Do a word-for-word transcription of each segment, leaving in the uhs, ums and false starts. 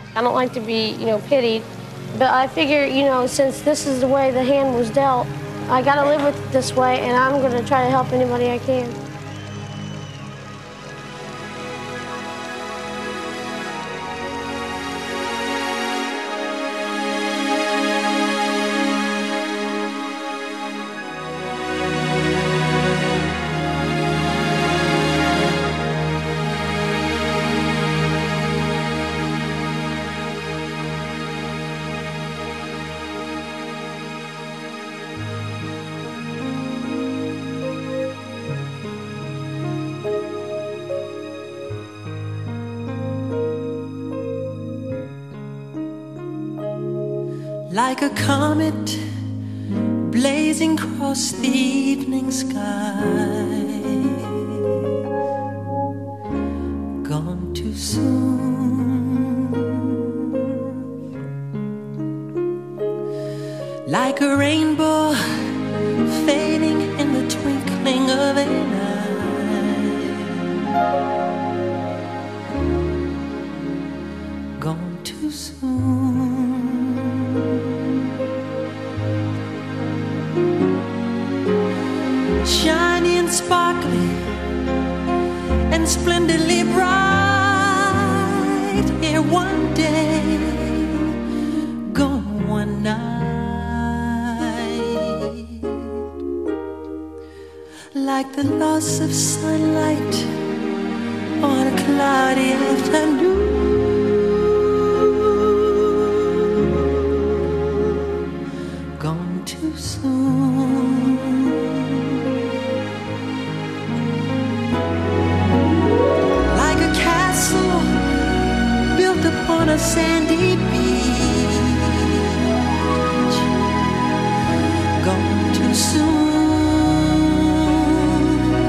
I don't like to be, you know, pitied. But I figure, you know, since this is the way the hand was dealt, I gotta live with it this way, and I'm gonna try to help anybody I can. Like a comet blazing across the evening sky, gone too soon. Like a rainbow fading in the twinkling of an eye, gone too soon. Shiny and sparkly and splendidly bright, here one day, gone one night. Like the loss of sunlight on a cloudy afternoon, gone too soon. On a sandy beach, gone too soon.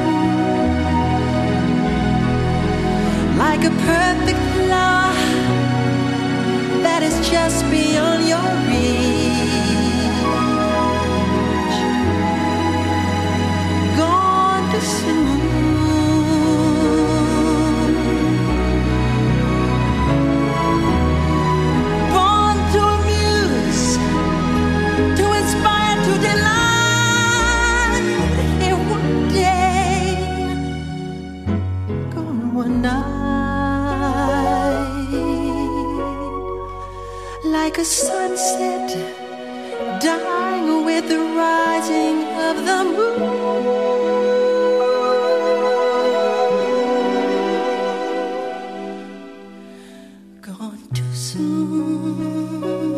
Like a perfect flower that is just beyond your reach, gone too soon. Like a sunset dying with the rising of the moon, gone too soon.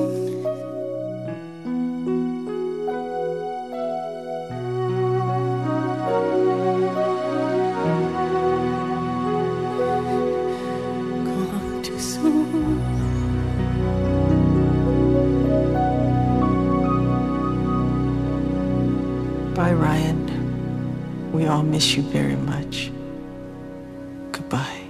Gone too soon. Bye, Ryan. We all miss you very much. Goodbye.